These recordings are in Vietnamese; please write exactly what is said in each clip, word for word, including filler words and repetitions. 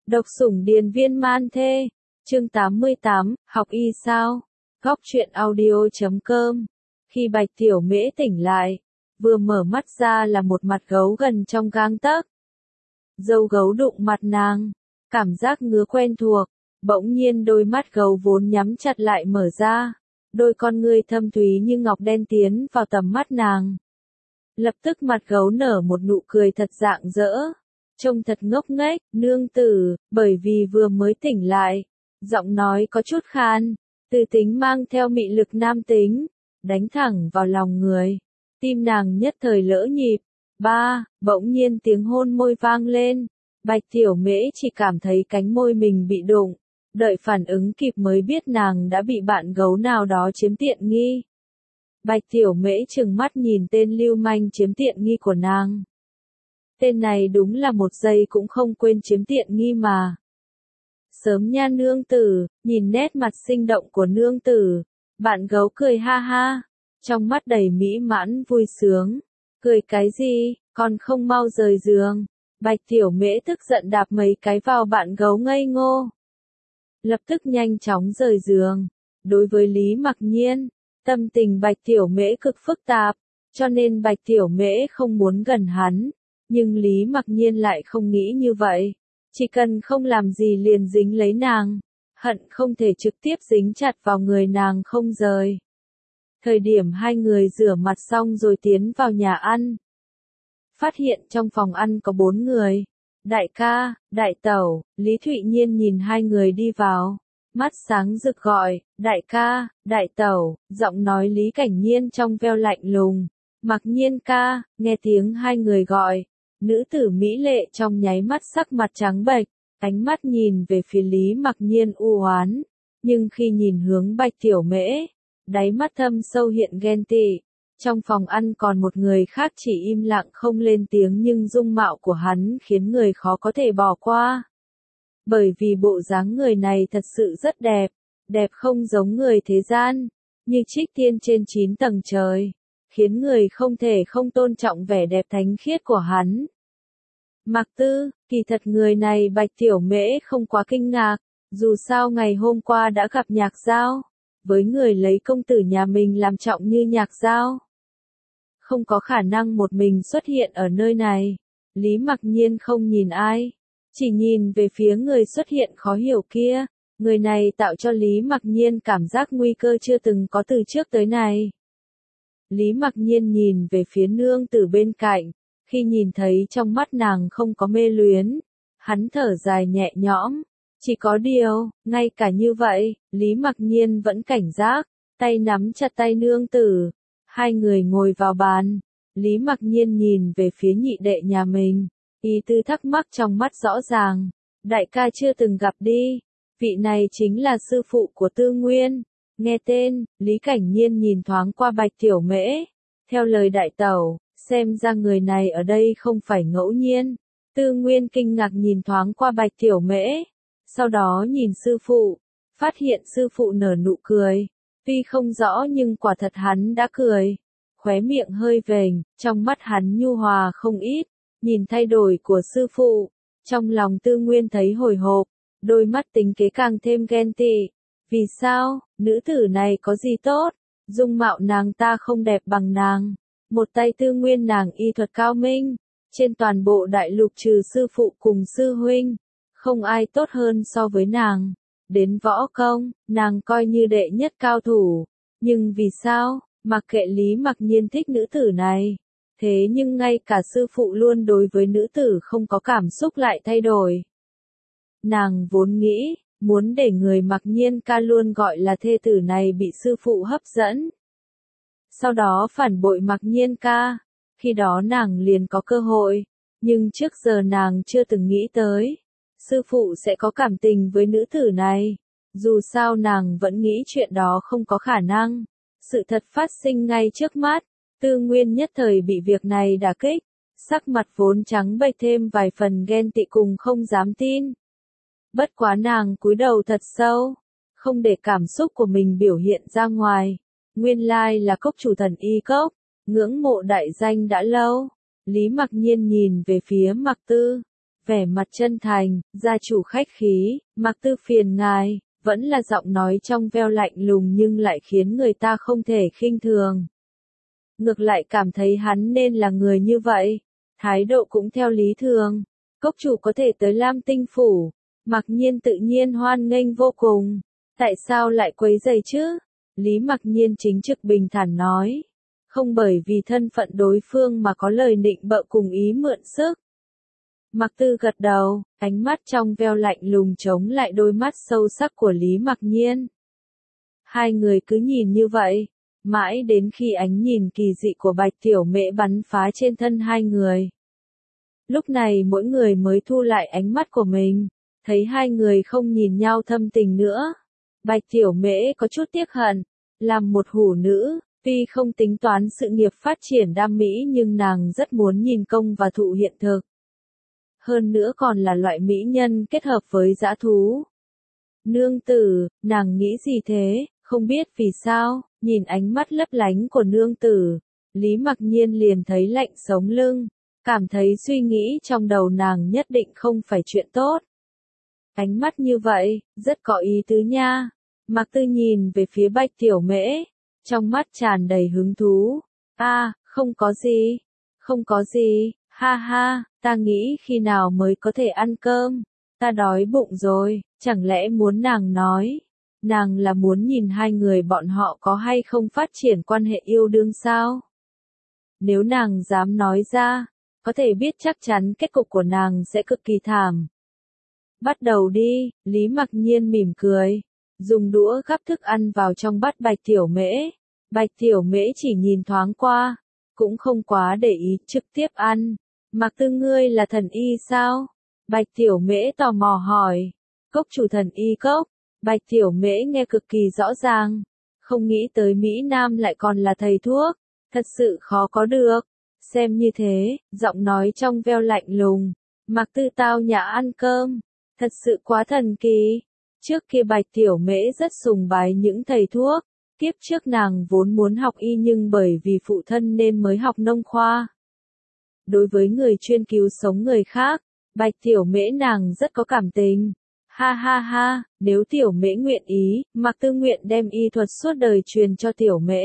Độc sủng điền viên man thê, chương tám mươi tám, học y sao? Góc truyện audio chấm com. Khi Bạch Tiểu Mễ tỉnh lại, vừa mở mắt ra là một mặt gấu gần trong gang tấc. Râu gấu đụng mặt nàng, cảm giác ngứa quen thuộc, bỗng nhiên đôi mắt gấu vốn nhắm chặt lại mở ra, đôi con ngươi thâm thúy như ngọc đen tiến vào tầm mắt nàng. Lập tức mặt gấu nở một nụ cười thật rạng rỡ. Trông thật ngốc nghếch, nương tử, bởi vì vừa mới tỉnh lại, giọng nói có chút khan, từ tính mang theo mị lực nam tính, đánh thẳng vào lòng người. Tim nàng nhất thời lỡ nhịp. Ba, bỗng nhiên tiếng hôn môi vang lên, Bạch Tiểu Mễ chỉ cảm thấy cánh môi mình bị đụng, đợi phản ứng kịp mới biết nàng đã bị bạn gấu nào đó chiếm tiện nghi. Bạch Tiểu Mễ trừng mắt nhìn tên lưu manh chiếm tiện nghi của nàng. Tên này đúng là một giây cũng không quên chiếm tiện nghi mà. Sớm nha nương tử, nhìn nét mặt sinh động của nương tử, bạn gấu cười ha ha, trong mắt đầy mỹ mãn vui sướng. Cười cái gì, còn không mau rời giường. Bạch Tiểu Mễ tức giận đạp mấy cái vào bạn gấu ngây ngô. Lập tức nhanh chóng rời giường. Đối với Lý Mặc Nhiên, tâm tình Bạch Tiểu Mễ cực phức tạp, cho nên Bạch Tiểu Mễ không muốn gần hắn. Nhưng Lý Mặc Nhiên lại không nghĩ như vậy. Chỉ cần không làm gì liền dính lấy nàng, hận không thể trực tiếp dính chặt vào người nàng không rời. Thời điểm hai người rửa mặt xong rồi tiến vào nhà ăn. Phát hiện trong phòng ăn có bốn người. Đại ca, đại tẩu, Lý Thụy Nhiên nhìn hai người đi vào. Mắt sáng rực gọi, đại ca, đại tẩu, giọng nói Lý Cảnh Nhiên trong veo lạnh lùng. Mặc Nhiên ca, nghe tiếng hai người gọi. Nữ tử mỹ lệ trong nháy mắt sắc mặt trắng bệch, ánh mắt nhìn về phía Lý Mặc Nhiên u oán, nhưng khi nhìn hướng Bạch Tiểu Mễ, đáy mắt thâm sâu hiện ghen tị. Trong phòng ăn còn một người khác chỉ im lặng không lên tiếng nhưng dung mạo của hắn khiến người khó có thể bỏ qua. Bởi vì bộ dáng người này thật sự rất đẹp, đẹp không giống người thế gian, như trích tiên trên chín tầng trời, khiến người không thể không tôn trọng vẻ đẹp thánh khiết của hắn. Mạc Tư, kỳ thật người này Bạch Tiểu Mễ không quá kinh ngạc, dù sao ngày hôm qua đã gặp Nhạc Giao, với người lấy công tử nhà mình làm trọng như Nhạc Giao. Không có khả năng một mình xuất hiện ở nơi này. Lý Mặc Nhiên không nhìn ai, chỉ nhìn về phía người xuất hiện khó hiểu kia. Người này tạo cho Lý Mặc Nhiên cảm giác nguy cơ chưa từng có từ trước tới nay. Lý Mặc Nhiên nhìn về phía nương tử bên cạnh, khi nhìn thấy trong mắt nàng không có mê luyến, hắn thở dài nhẹ nhõm. Chỉ có điều, ngay cả như vậy, Lý Mặc Nhiên vẫn cảnh giác, tay nắm chặt tay nương tử. Hai người ngồi vào bàn, Lý Mặc Nhiên nhìn về phía nhị đệ nhà mình, ý tư thắc mắc trong mắt rõ ràng. Đại ca chưa từng gặp đi, vị này chính là sư phụ của Tư Nguyên. Nghe tên, Lý Cảnh Nhiên nhìn thoáng qua Bạch Tiểu Mễ. Theo lời đại tẩu, xem ra người này ở đây không phải ngẫu nhiên. Tư Nguyên kinh ngạc nhìn thoáng qua Bạch Tiểu Mễ, sau đó nhìn sư phụ, phát hiện sư phụ nở nụ cười. Tuy không rõ nhưng quả thật hắn đã cười. Khóe miệng hơi vểnh, trong mắt hắn nhu hòa không ít. Nhìn thay đổi của sư phụ, trong lòng Tư Nguyên thấy hồi hộp, đôi mắt tính kế càng thêm ghen tị. Vì sao, nữ tử này có gì tốt? Dung mạo nàng ta không đẹp bằng nàng. Một tay Tư Nguyên nàng y thuật cao minh. Trên toàn bộ đại lục trừ sư phụ cùng sư huynh, không ai tốt hơn so với nàng. Đến võ công, nàng coi như đệ nhất cao thủ. Nhưng vì sao, mặc kệ Lý Mặc Nhiên thích nữ tử này. Thế nhưng ngay cả sư phụ luôn đối với nữ tử không có cảm xúc lại thay đổi. Nàng vốn nghĩ, muốn để người Mặc Nhiên ca luôn gọi là thê tử này bị sư phụ hấp dẫn. Sau đó phản bội Mặc Nhiên ca, khi đó nàng liền có cơ hội. Nhưng trước giờ nàng chưa từng nghĩ tới. Sư phụ sẽ có cảm tình với nữ tử này. Dù sao nàng vẫn nghĩ chuyện đó không có khả năng. Sự thật phát sinh ngay trước mắt. Tư Nguyên nhất thời bị việc này đả kích. Sắc mặt vốn trắng bệch thêm vài phần ghen tị cùng không dám tin. Bất quá nàng cúi đầu thật sâu. Không để cảm xúc của mình biểu hiện ra ngoài. Nguyên lai là cốc chủ thần y cốc. Ngưỡng mộ đại danh đã lâu. Lý Mặc Nhiên nhìn về phía Mạc Tư. vẻ mặt chân thành, gia chủ khách khí, Mạc Tư phiền ngài, vẫn là giọng nói trong veo lạnh lùng nhưng lại khiến người ta không thể khinh thường. Ngược lại cảm thấy hắn nên là người như vậy, thái độ cũng theo lý thường. Cốc chủ có thể tới Lam Tinh Phủ, Mặc Nhiên tự nhiên hoan nghênh vô cùng. Tại sao lại quấy rầy chứ? Lý Mặc Nhiên chính trực bình thản nói. Không bởi vì thân phận đối phương mà có lời nịnh bợ cùng ý mượn sức. Mạc Tư gật đầu, ánh mắt trong veo lạnh lùng chống lại đôi mắt sâu sắc của Lý Mặc Nhiên. Hai người cứ nhìn như vậy, mãi đến khi ánh nhìn kỳ dị của Bạch Tiểu Mễ bắn phá trên thân hai người. Lúc này mỗi người mới thu lại ánh mắt của mình, thấy hai người không nhìn nhau thâm tình nữa. Bạch Tiểu Mễ có chút tiếc hận, làm một hủ nữ, tuy không tính toán sự nghiệp phát triển đam mỹ nhưng nàng rất muốn nhìn công và thụ hiện thực. Hơn nữa còn là loại mỹ nhân kết hợp với dã thú. Nương tử, nàng nghĩ gì thế, không biết vì sao, nhìn ánh mắt lấp lánh của nương tử, Lý Mặc Nhiên liền thấy lạnh sống lưng, cảm thấy suy nghĩ trong đầu nàng nhất định không phải chuyện tốt. Ánh mắt như vậy, rất có ý tứ nha. Mạc Tư nhìn về phía Bạch Tiểu Mễ, trong mắt tràn đầy hứng thú. A, à, không có gì, không có gì, ha ha, ta nghĩ khi nào mới có thể ăn cơm, ta đói bụng rồi, chẳng lẽ muốn nàng nói, nàng là muốn nhìn hai người bọn họ có hay không phát triển quan hệ yêu đương sao? Nếu nàng dám nói ra, có thể biết chắc chắn kết cục của nàng sẽ cực kỳ thảm. Bắt đầu đi, Lý Mặc Nhiên mỉm cười, dùng đũa gắp thức ăn vào trong bát Bạch Tiểu Mễ. Bạch Tiểu Mễ chỉ nhìn thoáng qua, cũng không quá để ý, trực tiếp ăn. Mạc Tư ngươi là thần y sao? Bạch Tiểu Mễ tò mò hỏi. Cốc chủ thần y cốc. Bạch Tiểu Mễ nghe cực kỳ rõ ràng. Không nghĩ tới Mỹ Nam lại còn là thầy thuốc. Thật sự khó có được. Xem như thế, giọng nói trong veo lạnh lùng. Mạc Tư tao nhã ăn cơm. Thật sự quá thần kỳ. Trước kia Bạch Tiểu Mễ rất sùng bái những thầy thuốc. Kiếp trước nàng vốn muốn học y nhưng bởi vì phụ thân nên mới học nông khoa. Đối với người chuyên cứu sống người khác, Bạch Tiểu Mễ nàng rất có cảm tình. Ha ha ha, nếu Tiểu Mễ nguyện ý, Mạc Tư nguyện đem y thuật suốt đời truyền cho Tiểu Mễ.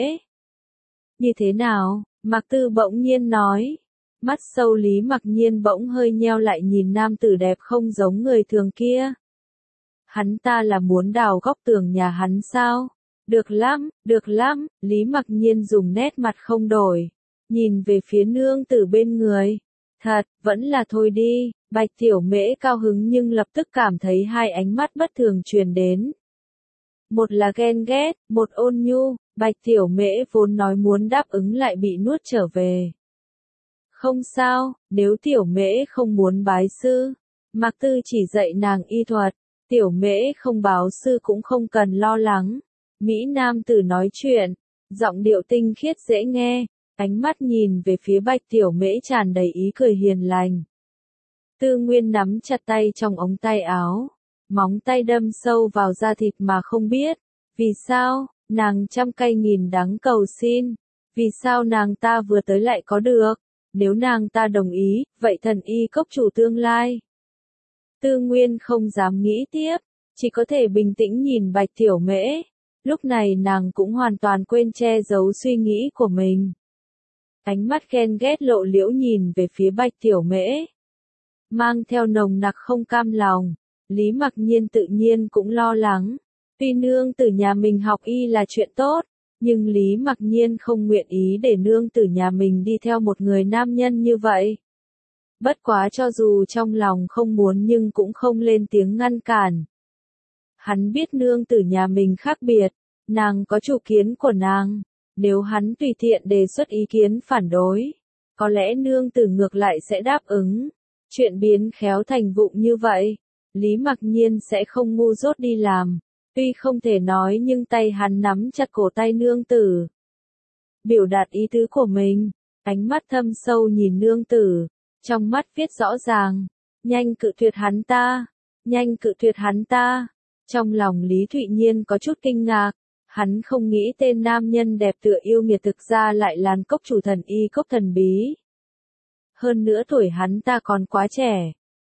Như thế nào? Mạc Tư bỗng nhiên nói. Mắt sâu Lý Mặc Nhiên bỗng hơi nheo lại nhìn nam tử đẹp không giống người thường kia. Hắn ta là muốn đào góc tường nhà hắn sao? Được lắm, được lắm, Lý Mặc Nhiên dùng nét mặt không đổi. Nhìn về phía nương tử bên người. Thật, vẫn là thôi đi, Bạch Tiểu Mễ cao hứng nhưng lập tức cảm thấy hai ánh mắt bất thường truyền đến. Một là ghen ghét, một ôn nhu, Bạch Tiểu Mễ vốn nói muốn đáp ứng lại bị nuốt trở về. Không sao, nếu Tiểu Mễ không muốn bái sư, Mạc Tư chỉ dạy nàng y thuật, Tiểu Mễ không báo sư cũng không cần lo lắng. Mỹ Nam tử nói chuyện, giọng điệu tinh khiết dễ nghe, ánh mắt nhìn về phía Bạch Tiểu Mễ tràn đầy ý cười hiền lành. Tư Nguyên nắm chặt tay trong ống tay áo, móng tay đâm sâu vào da thịt mà không biết. Vì sao, nàng trăm cay nghìn đắng cầu xin. Vì sao nàng ta vừa tới lại có được. Nếu nàng ta đồng ý, vậy thần y cốc chủ tương lai. Tư Nguyên không dám nghĩ tiếp, chỉ có thể bình tĩnh nhìn Bạch Tiểu Mễ. Lúc này nàng cũng hoàn toàn quên che giấu suy nghĩ của mình. Ánh mắt ghen ghét lộ liễu nhìn về phía Bạch Tiểu Mễ. Mang theo nồng nặc không cam lòng, Lý Mặc Nhiên tự nhiên cũng lo lắng. Tuy nương tử nhà mình học y là chuyện tốt, nhưng Lý Mặc Nhiên không nguyện ý để nương tử nhà mình đi theo một người nam nhân như vậy. Bất quá cho dù trong lòng không muốn nhưng cũng không lên tiếng ngăn cản. Hắn biết nương tử nhà mình khác biệt, nàng có chủ kiến của nàng, nếu hắn tùy tiện đề xuất ý kiến phản đối, có lẽ nương tử ngược lại sẽ đáp ứng. Chuyện biến khéo thành vụng như vậy, Lý Mặc Nhiên sẽ không ngu dốt đi làm, tuy không thể nói nhưng tay hắn nắm chặt cổ tay nương tử. Biểu đạt ý tứ của mình, ánh mắt thâm sâu nhìn nương tử, trong mắt viết rõ ràng, nhanh cự tuyệt hắn ta, nhanh cự tuyệt hắn ta. Trong lòng Lý Thụy Nhiên có chút kinh ngạc, hắn không nghĩ tên nam nhân đẹp tựa yêu nghiệt thực ra lại là cốc chủ thần y cốc thần bí. Hơn nữa tuổi hắn ta còn quá trẻ,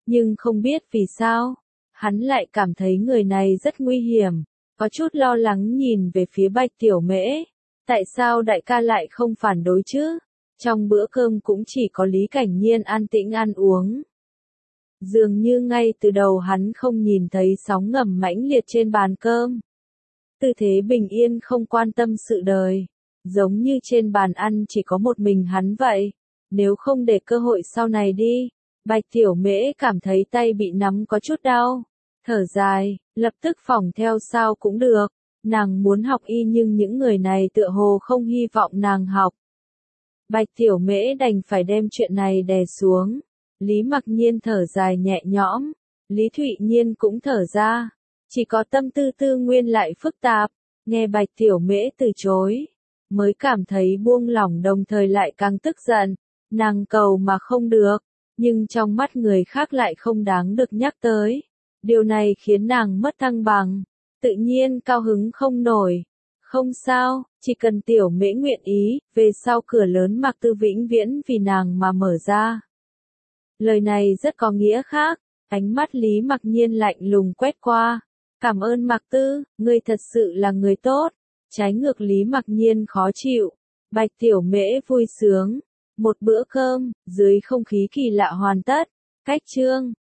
Nhưng không biết vì sao, hắn lại cảm thấy người này rất nguy hiểm, có chút lo lắng nhìn về phía Bạch Tiểu Mễ. Tại sao đại ca lại không phản đối chứ? Trong bữa cơm cũng chỉ có Lý Cảnh Nhiên an tĩnh ăn uống. Dường như ngay từ đầu hắn không nhìn thấy sóng ngầm mãnh liệt trên bàn cơm. Tư thế bình yên không quan tâm sự đời, giống như trên bàn ăn chỉ có một mình hắn vậy. Nếu không để cơ hội sau này đi, Bạch Tiểu Mễ cảm thấy tay bị nắm có chút đau. Thở dài, lập tức phỏng theo sao cũng được. Nàng muốn học y nhưng những người này tựa hồ không hy vọng nàng học. Bạch Tiểu Mễ đành phải đem chuyện này đè xuống. Lý Mặc Nhiên thở dài nhẹ nhõm. Lý Thụy Nhiên cũng thở ra. Chỉ có tâm tư Tư Nguyên lại phức tạp. Nghe Bạch Tiểu Mễ từ chối, mới cảm thấy buông lỏng đồng thời lại càng tức giận. Nàng cầu mà không được, nhưng trong mắt người khác lại không đáng được nhắc tới. Điều này khiến nàng mất thăng bằng, tự nhiên cao hứng không nổi. Không sao, chỉ cần Tiểu Mễ nguyện ý, về sau cửa lớn Mạc Tư vĩnh viễn vì nàng mà mở ra. Lời này rất có nghĩa khác, ánh mắt Lý Mặc Nhiên lạnh lùng quét qua. Cảm ơn Mạc Tư, ngươi thật sự là người tốt. Trái ngược Lý Mặc Nhiên khó chịu, Bạch Tiểu Mễ vui sướng. Một bữa cơm, dưới không khí kỳ lạ hoàn tất. Cách chương